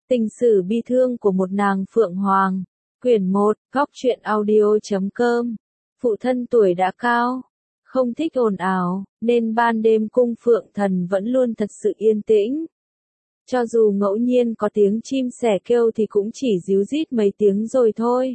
Tình sử bi thương của một nàng Phượng Hoàng. Quyển 1, Góc truyện audio.com. Phụ thân tuổi đã cao, không thích ồn ào, nên ban đêm cung Phượng Thần vẫn luôn thật sự yên tĩnh. Cho dù ngẫu nhiên có tiếng chim sẻ kêu thì cũng chỉ ríu rít mấy tiếng rồi thôi.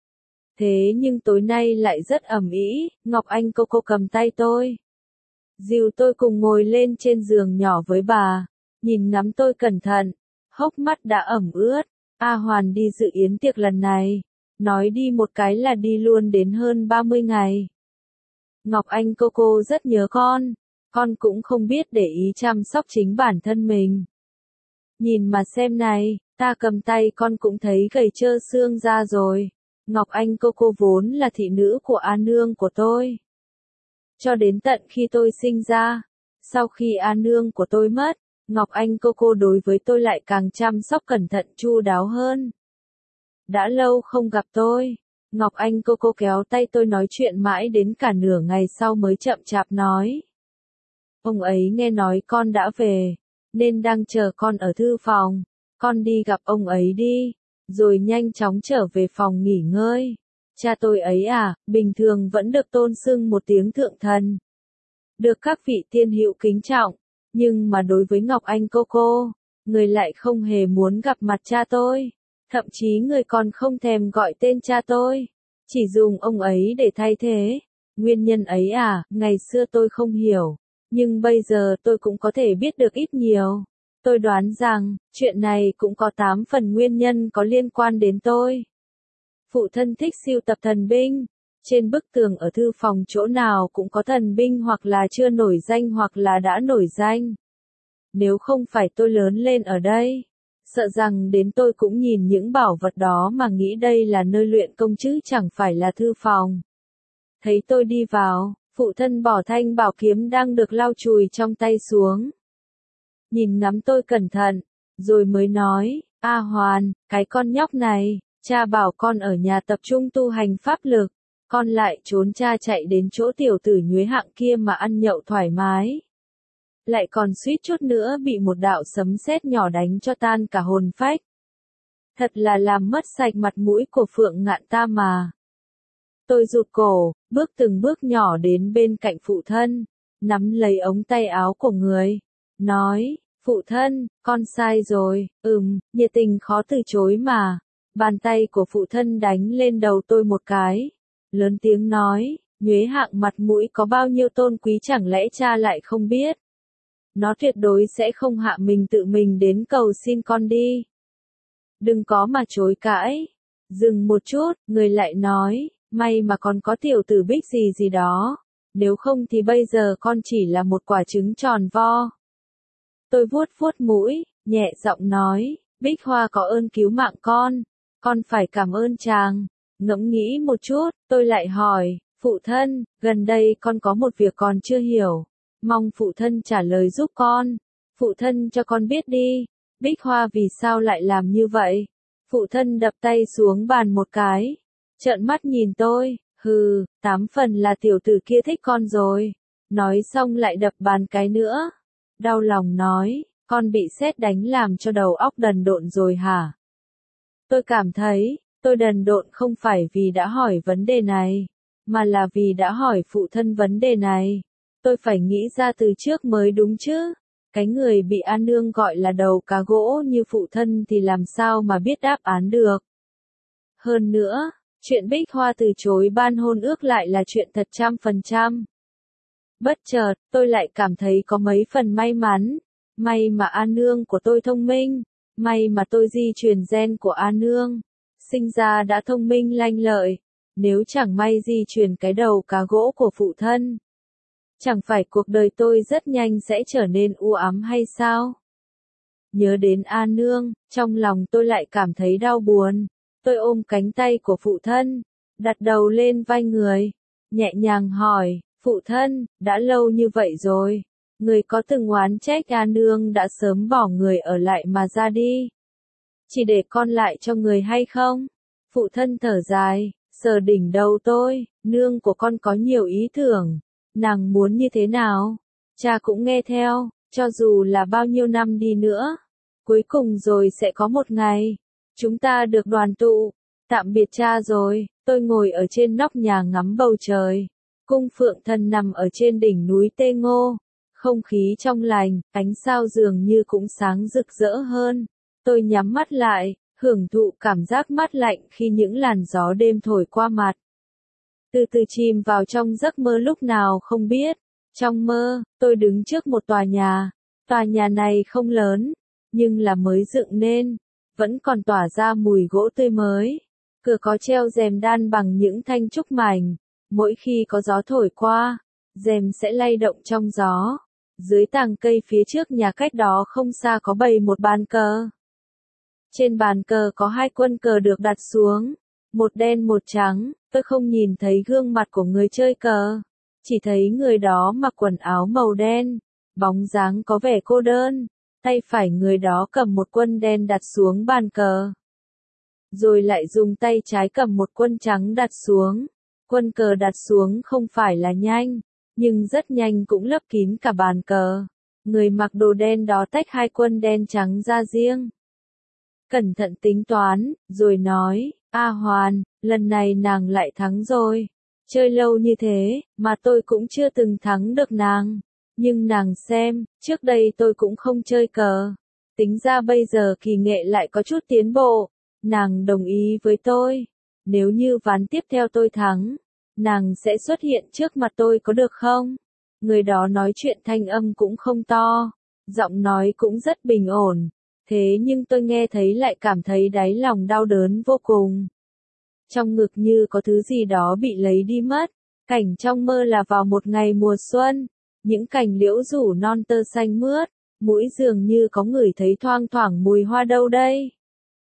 Thế nhưng tối nay lại rất ầm ĩ. Ngọc Anh cô cầm tay tôi, dìu tôi cùng ngồi lên trên giường nhỏ với bà, nhìn ngắm tôi cẩn thận, hốc mắt đã ẩm ướt. A Hoàn đi dự yến tiệc lần này, nói đi một cái là đi luôn đến hơn 30 ngày. Ngọc Anh cô rất nhớ con cũng không biết để ý chăm sóc chính bản thân mình. Nhìn mà xem này, ta cầm tay con cũng thấy gầy trơ xương ra rồi. Ngọc Anh cô vốn là thị nữ của A Nương của tôi. Cho đến tận khi tôi sinh ra, sau khi A Nương của tôi mất, Ngọc Anh cô đối với tôi lại càng chăm sóc cẩn thận chu đáo hơn. Đã lâu không gặp tôi, Ngọc Anh cô kéo tay tôi nói chuyện mãi đến cả nửa ngày sau mới chậm chạp nói. Ông ấy nghe nói con đã về, nên đang chờ con ở thư phòng, con đi gặp ông ấy đi, rồi nhanh chóng trở về phòng nghỉ ngơi. Cha tôi ấy à, bình thường vẫn được tôn xưng một tiếng thượng thần, được các vị tiên hữu kính trọng, nhưng mà đối với Ngọc Anh cô, người lại không hề muốn gặp mặt cha tôi, thậm chí người còn không thèm gọi tên cha tôi, chỉ dùng ông ấy để thay thế. Nguyên nhân ấy à, ngày xưa tôi không hiểu, nhưng bây giờ tôi cũng có thể biết được ít nhiều. Tôi đoán rằng, chuyện này cũng có 8 phần nguyên nhân có liên quan đến tôi. Phụ thân thích sưu tập thần binh. Trên bức tường ở thư phòng chỗ nào cũng có thần binh, hoặc là chưa nổi danh hoặc là đã nổi danh. Nếu không phải tôi lớn lên ở đây, sợ rằng đến tôi cũng nhìn những bảo vật đó mà nghĩ đây là nơi luyện công chứ chẳng phải là thư phòng. Thấy tôi đi vào, phụ thân bỏ thanh bảo kiếm đang được lau chùi trong tay xuống. Nhìn ngắm tôi cẩn thận, rồi mới nói, A Hoàn, cái con nhóc này, cha bảo con ở nhà tập trung tu hành pháp lực, con lại trốn cha chạy đến chỗ tiểu tử nhuế hạng kia mà ăn nhậu thoải mái. Lại còn suýt chút nữa bị một đạo sấm sét nhỏ đánh cho tan cả hồn phách. Thật là làm mất sạch mặt mũi của Phượng Ngạn ta mà. Tôi rụt cổ, bước từng bước nhỏ đến bên cạnh phụ thân, nắm lấy ống tay áo của người, nói, phụ thân, con sai rồi, nhiệt tình khó từ chối mà. Bàn tay của phụ thân đánh lên đầu tôi một cái, lớn tiếng nói, nhuế hạng mặt mũi có bao nhiêu tôn quý chẳng lẽ cha lại không biết. Nó tuyệt đối sẽ không hạ mình tự mình đến cầu xin con đi. Đừng có mà chối cãi. Dừng một chút, người lại nói, may mà còn có tiểu tử Bích gì đó, nếu không thì bây giờ con chỉ là một quả trứng tròn vo. Tôi vuốt mũi, nhẹ giọng nói, Bích Hoa có ơn cứu mạng con phải cảm ơn chàng. Ngẫm nghĩ một chút, tôi lại hỏi, phụ thân, gần đây con có một việc còn chưa hiểu, mong phụ thân trả lời giúp con. Phụ thân cho con biết đi, Bích Hoa vì sao lại làm như vậy? Phụ thân đập tay xuống bàn một cái, trợn mắt nhìn tôi, 8 phần là tiểu tử kia thích con rồi. Nói xong lại đập bàn cái nữa. Đau lòng nói, con bị sét đánh làm cho đầu óc đần độn rồi hả? Tôi cảm thấy, tôi đần độn không phải vì đã hỏi vấn đề này, mà là vì đã hỏi phụ thân vấn đề này. Tôi phải nghĩ ra từ trước mới đúng chứ. Cái người bị A Nương gọi là đầu cá gỗ như phụ thân thì làm sao mà biết đáp án được. Hơn nữa, chuyện Bích Hoa từ chối ban hôn ước lại là chuyện thật 100%. Bất chợt, tôi lại cảm thấy có mấy phần may mắn. May mà A Nương của tôi thông minh. May mà tôi di truyền gen của A Nương. Sinh ra đã thông minh lanh lợi. Nếu chẳng may di truyền cái đầu cá gỗ của phụ thân, chẳng phải cuộc đời tôi rất nhanh sẽ trở nên u ám hay sao? Nhớ đến A Nương, trong lòng tôi lại cảm thấy đau buồn. Tôi ôm cánh tay của phụ thân, đặt đầu lên vai người, nhẹ nhàng hỏi, phụ thân, đã lâu như vậy rồi, người có từng oán trách A Nương đã sớm bỏ người ở lại mà ra đi, chỉ để con lại cho người hay không? Phụ thân thở dài, sờ đỉnh đầu tôi, nương của con có nhiều ý tưởng, nàng muốn như thế nào, cha cũng nghe theo, cho dù là bao nhiêu năm đi nữa, Cuối cùng rồi sẽ có một ngày, chúng ta được đoàn tụ. Tạm biệt cha rồi, tôi ngồi ở trên nóc nhà ngắm bầu trời. Cung Phượng Thần nằm ở trên đỉnh núi Tê Ngô. Không khí trong lành, ánh sao dường như cũng sáng rực rỡ hơn. Tôi nhắm mắt lại, hưởng thụ cảm giác mát lạnh khi những làn gió đêm thổi qua mặt. Từ từ chìm vào trong giấc mơ lúc nào không biết. Trong mơ, tôi đứng trước một tòa nhà. Tòa nhà này không lớn, nhưng là mới dựng nên, vẫn còn tỏa ra mùi gỗ tươi mới. Cửa có treo rèm đan bằng những thanh trúc mảnh. Mỗi khi có gió thổi qua, rèm sẽ lay động trong gió. Dưới tàng cây phía trước nhà cách đó không xa có bày một bàn cờ. Trên bàn cờ có 2 quân cờ được đặt xuống, một đen một trắng. Tôi không nhìn thấy gương mặt của người chơi cờ, chỉ thấy người đó mặc quần áo màu đen, bóng dáng có vẻ cô đơn. Tay phải người đó cầm một quân đen đặt xuống bàn cờ, rồi lại dùng tay trái cầm một quân trắng đặt xuống. Quân cờ đặt xuống không phải là nhanh, nhưng rất nhanh cũng lấp kín cả bàn cờ. Người mặc đồ đen đó tách 2 quân đen trắng ra riêng. Cẩn thận tính toán, rồi nói, A Hoàn, lần này nàng lại thắng rồi. Chơi lâu như thế, mà tôi cũng chưa từng thắng được nàng. Nhưng nàng xem, trước đây tôi cũng không chơi cờ. Tính ra bây giờ kỳ nghệ lại có chút tiến bộ. Nàng đồng ý với tôi. Nếu như ván tiếp theo tôi thắng, nàng sẽ xuất hiện trước mặt tôi có được không? Người đó nói chuyện thanh âm cũng không to, giọng nói cũng rất bình ổn. Thế nhưng tôi nghe thấy lại cảm thấy đáy lòng đau đớn vô cùng. Trong ngực như có thứ gì đó bị lấy đi mất. Cảnh trong mơ là vào một ngày mùa xuân. Những cành liễu rủ non tơ xanh mướt. Mũi dường như có ngửi thấy thoang thoảng mùi hoa đâu đây.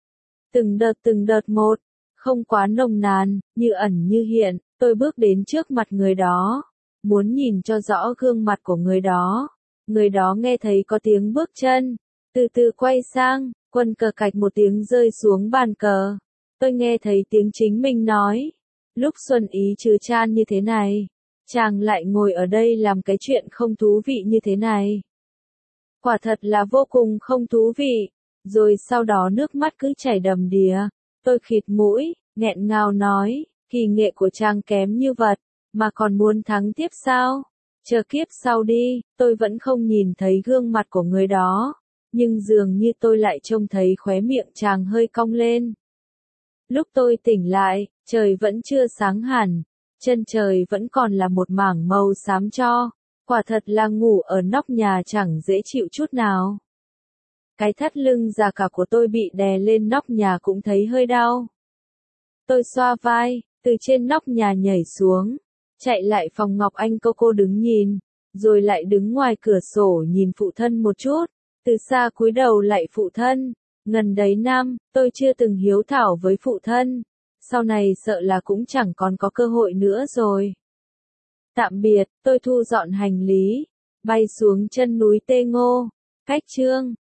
Từng đợt một. Không quá nồng nàn, như ẩn như hiện. Tôi bước đến trước mặt người đó. Muốn nhìn cho rõ gương mặt của người đó. Người đó nghe thấy có tiếng bước chân. Từ từ quay sang, quân cờ cạch một tiếng rơi xuống bàn cờ. Tôi nghe thấy tiếng chính mình nói. Lúc xuân ý trừ chan như thế này, chàng lại ngồi ở đây làm cái chuyện không thú vị như thế này. Quả thật là vô cùng không thú vị. Rồi sau đó nước mắt cứ chảy đầm đìa. Tôi khịt mũi, nghẹn ngào nói, kỳ nghệ của chàng kém như vật, mà còn muốn thắng tiếp sao? Chờ kiếp sau đi. Tôi vẫn không nhìn thấy gương mặt của người đó. Nhưng dường như tôi lại trông thấy khóe miệng chàng hơi cong lên. Lúc tôi tỉnh lại, trời vẫn chưa sáng hẳn, chân trời vẫn còn là một mảng màu xám cho. Quả thật là ngủ ở nóc nhà chẳng dễ chịu chút nào. Cái thắt lưng già cả của tôi bị đè lên nóc nhà cũng thấy hơi đau. Tôi xoa vai, từ trên nóc nhà nhảy xuống, chạy lại phòng Ngọc Anh cô đứng nhìn, rồi lại đứng ngoài cửa sổ nhìn phụ thân một chút. Từ xa cúi đầu lạy phụ thân, ngần đấy năm, tôi chưa từng hiếu thảo với phụ thân, sau này sợ là cũng chẳng còn có cơ hội nữa rồi. Tạm biệt, tôi thu dọn hành lý, bay xuống chân núi Tê Ngô, cách chương